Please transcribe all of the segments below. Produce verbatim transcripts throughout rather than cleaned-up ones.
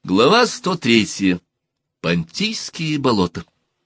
Глава сто третья. Понтийские болота.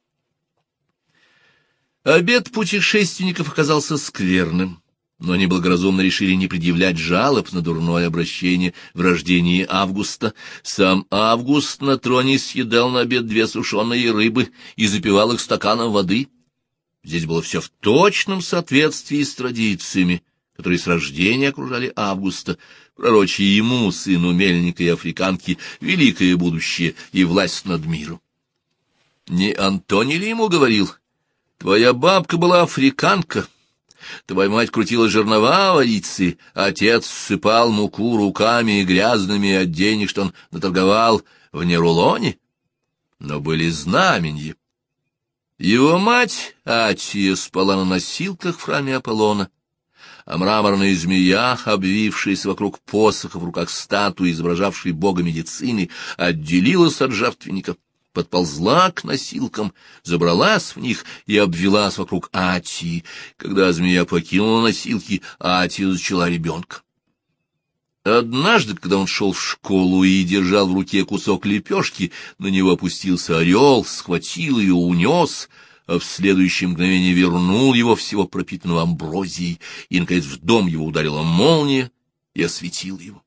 Обед путешественников оказался скверным, но они благоразумно решили не предъявлять жалоб на дурное обращение в рождении Августа. Сам Август на троне съедал на обед две сушеные рыбы и запивал их стаканом воды. Здесь было все в точном соответствии с традициями, которые с рождения окружали Августа, пророча ему, сыну мельника и африканки, великое будущее и власть над миром. Не Антоний ли ему говорил: «Твоя бабка была африканка, твоя мать крутила жернова в Арице, отец ссыпал муку руками грязными от денег, что он наторговал в Нерулоне?» Но были знаменья. Его мать Атия спала на носилках в храме Аполлона, а мраморная змея, обвившаяся вокруг посоха в руках статуи, изображавшей бога медицины, отделилась от жертвенника, подползла к носилкам, забралась в них и обвелась вокруг Атии. Когда змея покинула носилки, Атия зачала ребенка. Однажды, когда он шел в школу и держал в руке кусок лепешки, на него опустился орел, схватил ее, унес, а в следующее мгновение вернул его всего пропитанного амброзией, и, наконец, в дом его ударила молния и осветила его.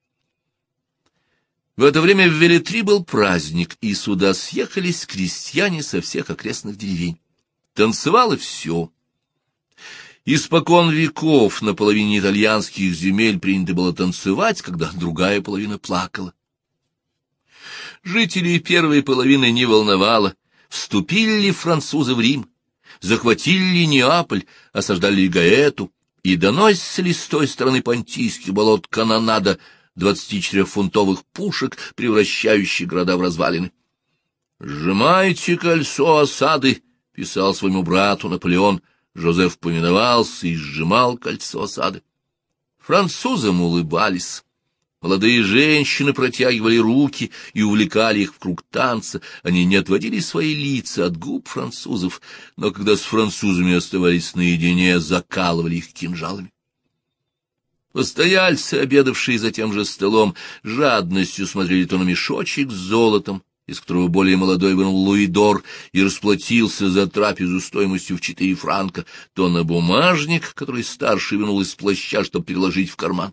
В это время в Велетри был праздник, и сюда съехались крестьяне со всех окрестных деревень. Танцевало все. Испокон веков на половине итальянских земель принято было танцевать, когда другая половина плакала. Жителей первой половины не волновало, вступили ли французы в Рим, захватили ли Неаполь, осаждали ли Гаэту, и доносится ли с той стороны Понтийских болот канонада двадцатичетырехфунтовых пушек, превращающих города в развалины. «Сжимайте кольцо осады», — писал своему брату Наполеон. Жозеф повиновался и сжимал кольцо осады. Французам улыбались. Молодые женщины протягивали руки и увлекали их в круг танца. Они не отводили свои лица от губ французов, но когда с французами оставались наедине, закалывали их кинжалами. Постояльцы, обедавшие за тем же столом, жадностью смотрели то на мешочек с золотом, из которого более молодой вынул луидор и расплатился за трапезу стоимостью в четыре франка, то на бумажник, который старший вынул из плаща, чтобы переложить в карман.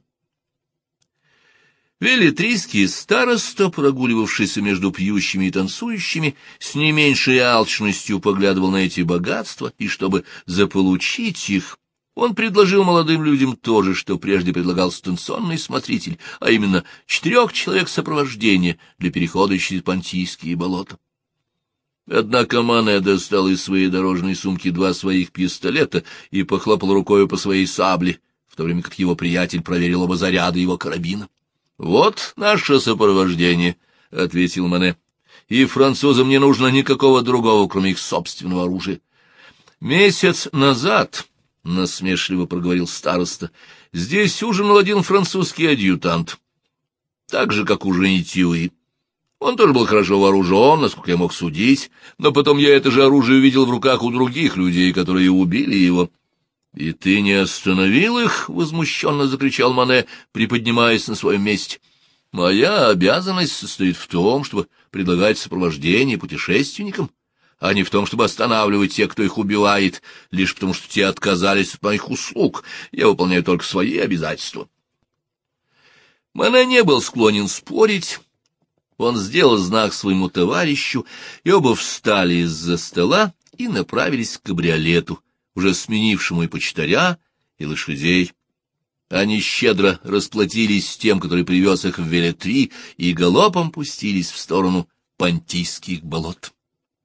Велетрийский староста, прогуливавшийся между пьющими и танцующими, с не меньшей алчностью поглядывал на эти богатства, и чтобы заполучить их, он предложил молодым людям то же, что прежде предлагал станционный смотритель, а именно четырех человек сопровождения для перехода через Понтийские болота. Однако Мане достал из своей дорожной сумки два своих пистолета и похлопал рукою по своей сабле, в то время как его приятель проверил оба заряда его карабина. — Вот наше сопровождение, — ответил Мане, — и французам не нужно никакого другого, кроме их собственного оружия. — Месяц назад... — насмешливо проговорил староста, — здесь ужинал один французский адъютант, так же, как ужинаете и вы. Он тоже был хорошо вооружен, насколько я мог судить, но потом я это же оружие увидел в руках у других людей, которые убили его. — И ты не остановил их? — возмущенно закричал Мане, приподнимаясь на своем месте. — Моя обязанность состоит в том, чтобы предлагать сопровождение путешественникам, а не в том, чтобы останавливать тех, кто их убивает, лишь потому что те отказались от моих услуг. Я выполняю только свои обязательства. Мане не был склонен спорить. Он сделал знак своему товарищу, и оба встали из-за стола и направились к кабриолету, уже сменившему и почтаря, и лошадей. Они щедро расплатились с тем, который привез их в Велетри, и галопом пустились в сторону Понтийских болот.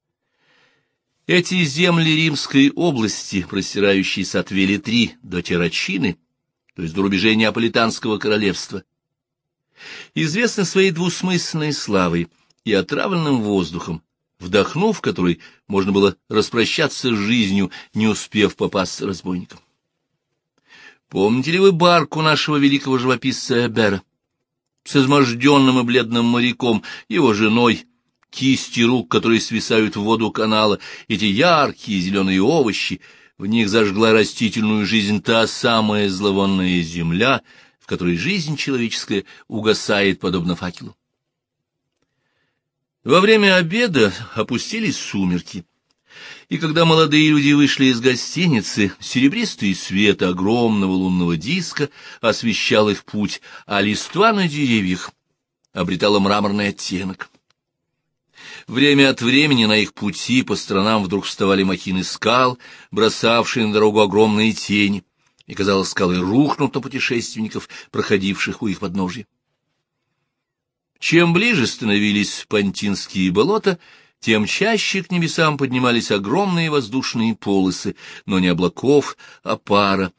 Эти земли Римской области, простирающиеся от Велетри до Террачины, то есть до рубежей Неаполитанского королевства, известны своей двусмысленной славой и отравленным воздухом, вдохнув который можно было распрощаться с жизнью, не успев попасться разбойникам. Помните ли вы барку нашего великого живописца Эбера с изможденным и бледным моряком, его женой, кисти рук, которые свисают в воду канала, эти яркие зеленые овощи, в них зажгла растительную жизнь та самая зловонная земля, в которой жизнь человеческая угасает подобно факелу. Во время обеда опустились сумерки, и когда молодые люди вышли из гостиницы, серебристый свет огромного лунного диска освещал их путь, а листва на деревьях обретала мраморный оттенок. Время от времени на их пути по сторонам вдруг вставали махины скал, бросавшие на дорогу огромные тени, и, казалось, скалы рухнут на путешественников, проходивших у их подножья. Чем ближе становились Пантинские болота, тем чаще к небесам поднимались огромные воздушные полосы, но не облаков, а пара.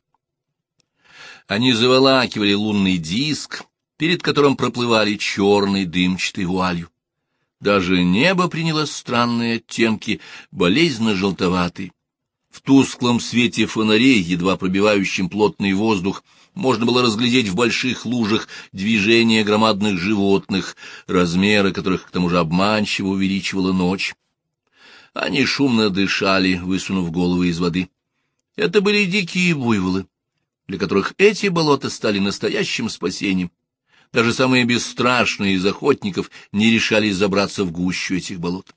Они заволакивали лунный диск, перед которым проплывали черной дымчатой вуалью. Даже небо приняло странные оттенки, болезненно-желтоватые. В тусклом свете фонарей, едва пробивающим плотный воздух, можно было разглядеть в больших лужах движения громадных животных, размеры которых к тому же обманчиво увеличивала ночь. Они шумно дышали, высунув головы из воды. Это были дикие буйволы, для которых эти болота стали настоящим спасением. Даже самые бесстрашные из охотников не решались забраться в гущу этих болот.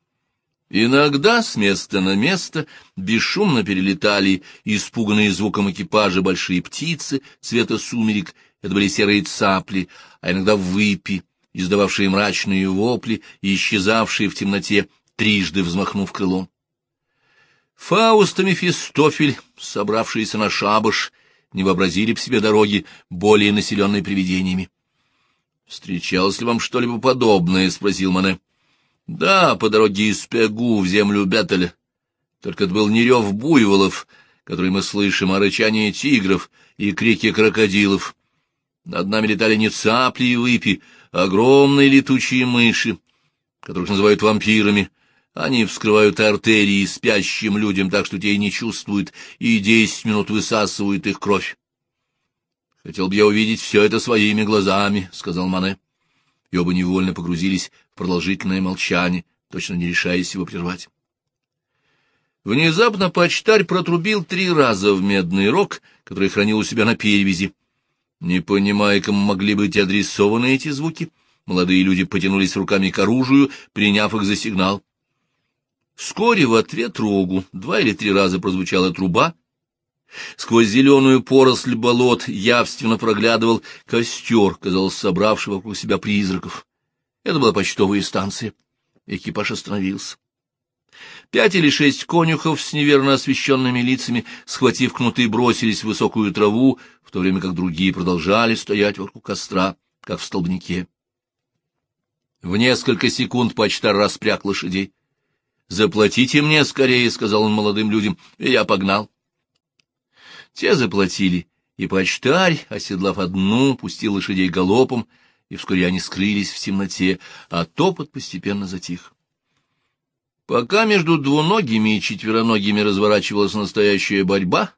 Иногда с места на место бесшумно перелетали испуганные звуком экипажа большие птицы цвета сумерек, это были серые цапли, а иногда выпи, издававшие мрачные вопли и исчезавшие в темноте, трижды взмахнув крылом. Фауст и Мефистофель, собравшиеся на шабаш, не вообразили б себе дороги, более населенной привидениями. — Встречалось ли вам что-либо подобное? — спросил Мане. — Да, по дороге из Пегу в землю Бетеля. Только это был не рев буйволов, который мы слышим, а рычание тигров и крики крокодилов. Над нами летали не цапли и выпи, а огромные летучие мыши, которых называют вампирами. Они вскрывают артерии спящим людям так, что те и не чувствуют, и десять минут высасывают их кровь. — Хотел бы я увидеть все это своими глазами, — сказал Мане. И оба невольно погрузились в продолжительное молчание, точно не решаясь его прервать. Внезапно почтарь протрубил три раза в медный рог, который хранил у себя на перевязи. Не понимая, кому могли быть адресованы эти звуки, молодые люди потянулись руками к оружию, приняв их за сигнал. Вскоре в ответ рогу два или три раза прозвучала труба. Сквозь зеленую поросль болот явственно проглядывал костер, казалось, собравший вокруг себя призраков. Это была почтовая станция. Экипаж остановился. Пять или шесть конюхов с неверно освещенными лицами, схватив кнуты, бросились в высокую траву, в то время как другие продолжали стоять вокруг костра, как в столбнике. В несколько секунд почтарь распряг лошадей. — Заплатите мне скорее, — сказал он молодым людям, — и я погнал. Те заплатили, и почтарь, оседлав одну, пустил лошадей галопом, и вскоре они скрылись в темноте, а топот постепенно затих. Пока между двуногими и четвероногими разворачивалась настоящая борьба,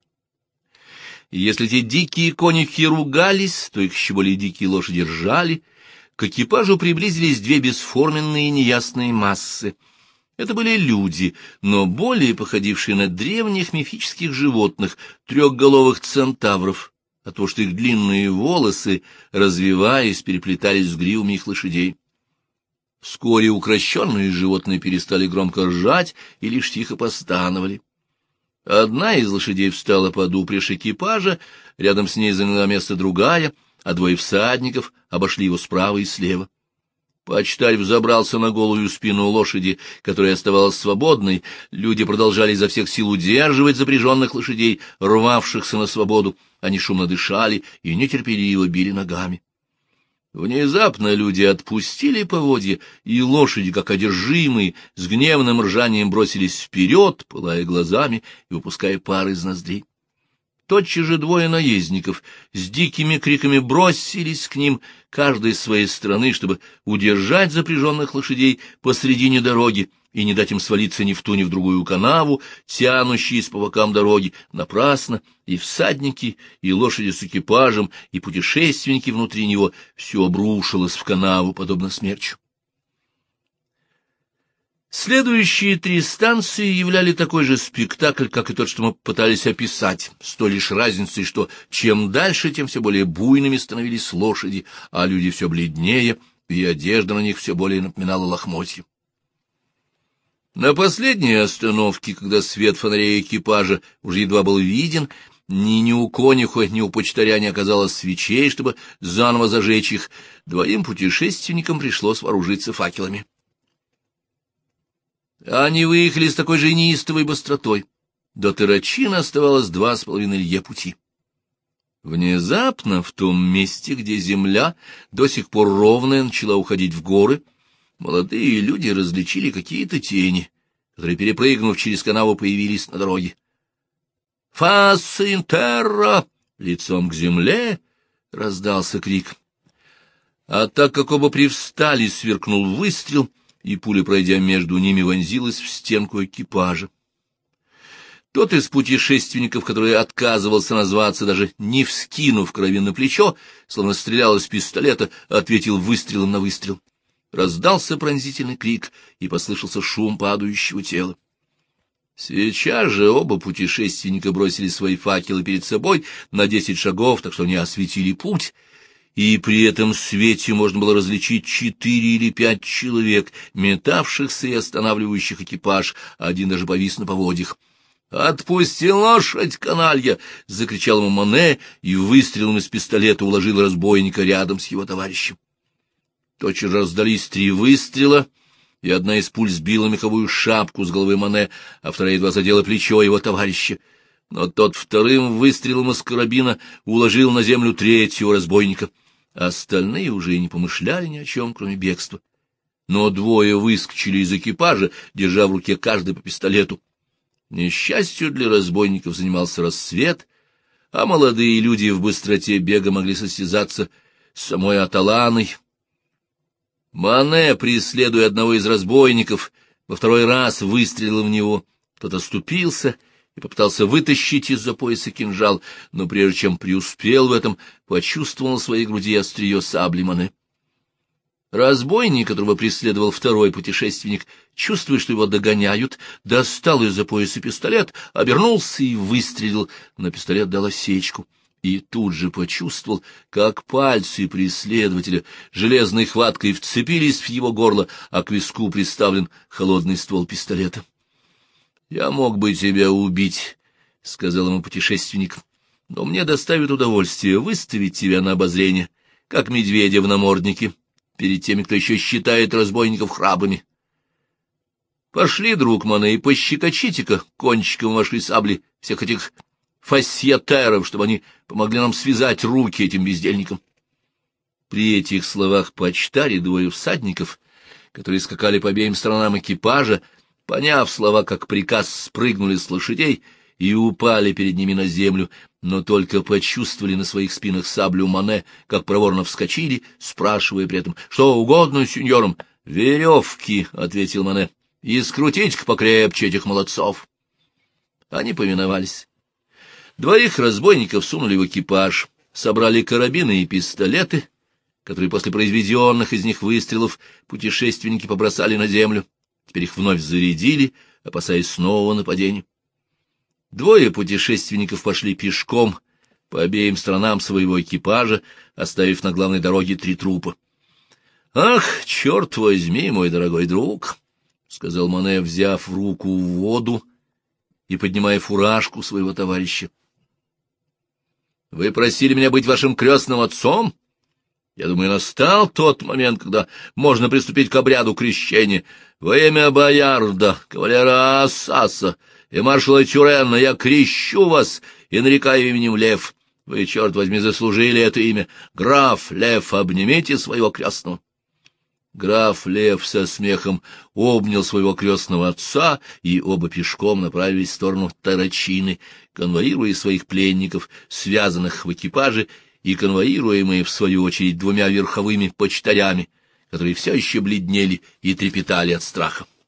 и если те дикие конюхи ругались, то их еще более дикие лошади ржали, к экипажу приблизились две бесформенные неясные массы. Это были люди, но более походившие на древних мифических животных, трехголовых центавров, от того, что их длинные волосы, развиваясь, переплетались с гривами их лошадей. Вскоре укращенные животные перестали громко ржать и лишь тихо постановали. Одна из лошадей встала под упряжь экипажа, рядом с ней заняла место другая, а двое всадников обошли его справа и слева. Почтарь взобрался на голую спину лошади, которая оставалась свободной. Люди продолжали изо всех сил удерживать запряженных лошадей, рвавшихся на свободу. Они шумно дышали и нетерпеливо били ногами. Внезапно люди отпустили поводья, и лошади, как одержимые, с гневным ржанием бросились вперед, пылая глазами и выпуская пар из ноздрей. Тотчас же двое наездников с дикими криками бросились к ним, каждый с своей стороны, чтобы удержать запряженных лошадей посредине дороги и не дать им свалиться ни в ту, ни в другую канаву, тянущиеся по бокам дороги, напрасно, и всадники, и лошади с экипажем, и путешественники внутри него, все обрушилось в канаву, подобно смерчу. Следующие три станции являли такой же спектакль, как и тот, что мы пытались описать, с той лишь разницей, что чем дальше, тем все более буйными становились лошади, а люди все бледнее, и одежда на них все более напоминала лохмотья. На последней остановке, когда свет фонарей экипажа уже едва был виден, ни, ни у конюха, ни у почтаря не оказалось свечей, чтобы заново зажечь их, двоим путешественникам пришлось вооружиться факелами. Они выехали с такой же неистовой быстротой. До Террачина оставалось два с половиной лье пути. Внезапно в том месте, где земля до сих пор ровная начала уходить в горы, молодые люди различили какие-то тени, которые, перепрыгнув через канаву, появились на дороге. «Фас ин терра!» «Лицом к земле!» — раздался крик. А так как оба привстали, сверкнул выстрел, и пуля, пройдя между ними, вонзилась в стенку экипажа. Тот из путешественников, который отказывался назваться, даже не вскинув карабин на плечо, словно стрелял из пистолета, ответил выстрелом на выстрел. Раздался пронзительный крик, и послышался шум падающего тела. Сейчас же оба путешественника бросили свои факелы перед собой на десять шагов, так что они осветили путь, и при этом свете можно было различить четыре или пять человек, метавшихся и останавливающих экипаж, а один даже повис на поводьях. «Отпусти лошадь, каналья!» — закричал ему Моне, и выстрелом из пистолета уложил разбойника рядом с его товарищем. Тотчас раздались три выстрела, и одна из пуль сбила меховую шапку с головы Моне, а вторая едва задела плечо его товарища. Но тот вторым выстрелом из карабина уложил на землю третьего разбойника. Остальные уже и не помышляли ни о чем, кроме бегства. Но двое выскочили из экипажа, держа в руке каждый по пистолету. К несчастью для разбойников занимался рассвет, а молодые люди в быстроте бега могли состязаться с самой Аталаной. Моне, преследуя одного из разбойников, во второй раз выстрелил в него. Тот оступился и попытался вытащить из-за пояса кинжал, но прежде чем преуспел в этом, почувствовал на своей груди острие сабли Моне. Разбойник, которого преследовал второй путешественник, чувствуя, что его догоняют, достал из-за пояса пистолет, обернулся и выстрелил, но пистолет дал осечку. И тут же почувствовал, как пальцы преследователя железной хваткой вцепились в его горло, а к виску приставлен холодный ствол пистолета. — Я мог бы тебя убить, — сказал ему путешественник, — но мне доставит удовольствие выставить тебя на обозрение, как медведя в наморднике, перед теми, кто еще считает разбойников храбрыми. Пошли, друг Моне, и пощекочите-ка кончиком вашей сабли всех этих фасьетеров, чтобы они помогли нам связать руки этим бездельникам. При этих словах почтарь и двое всадников, которые скакали по обеим сторонам экипажа, поняв слова как приказ, спрыгнули с лошадей и упали перед ними на землю, но только почувствовали на своих спинах саблю Моне, как проворно вскочили, спрашивая при этом: «Что угодно сеньорам?» «Веревки», — ответил Моне, — «и скрутить-ка покрепче этих молодцов». Они повиновались. Двоих разбойников сунули в экипаж, собрали карабины и пистолеты, которые после произведенных из них выстрелов путешественники побросали на землю. Теперь их вновь зарядили, опасаясь нового нападения. Двое путешественников пошли пешком по обеим сторонам своего экипажа, оставив на главной дороге три трупа. — Ах, черт возьми, мой дорогой друг! — сказал Моне, взяв в руку воду и поднимая фуражку своего товарища. — Вы просили меня быть вашим крестным отцом? Я думаю, настал тот момент, когда можно приступить к обряду крещения. Во имя Боярда, кавалера Ассаса и маршала Тюрена я крещу вас и нарекаю именем Лев. Вы, черт возьми, заслужили это имя. Граф Лев, обнимите своего крестного. Граф Лев со смехом обнял своего крестного отца, и оба пешком направились в сторону Террачины, конвоируя своих пленников, связанных в экипаже, и конвоируемые, в свою очередь, двумя верховыми почтарями, которые все еще бледнели и трепетали от страха.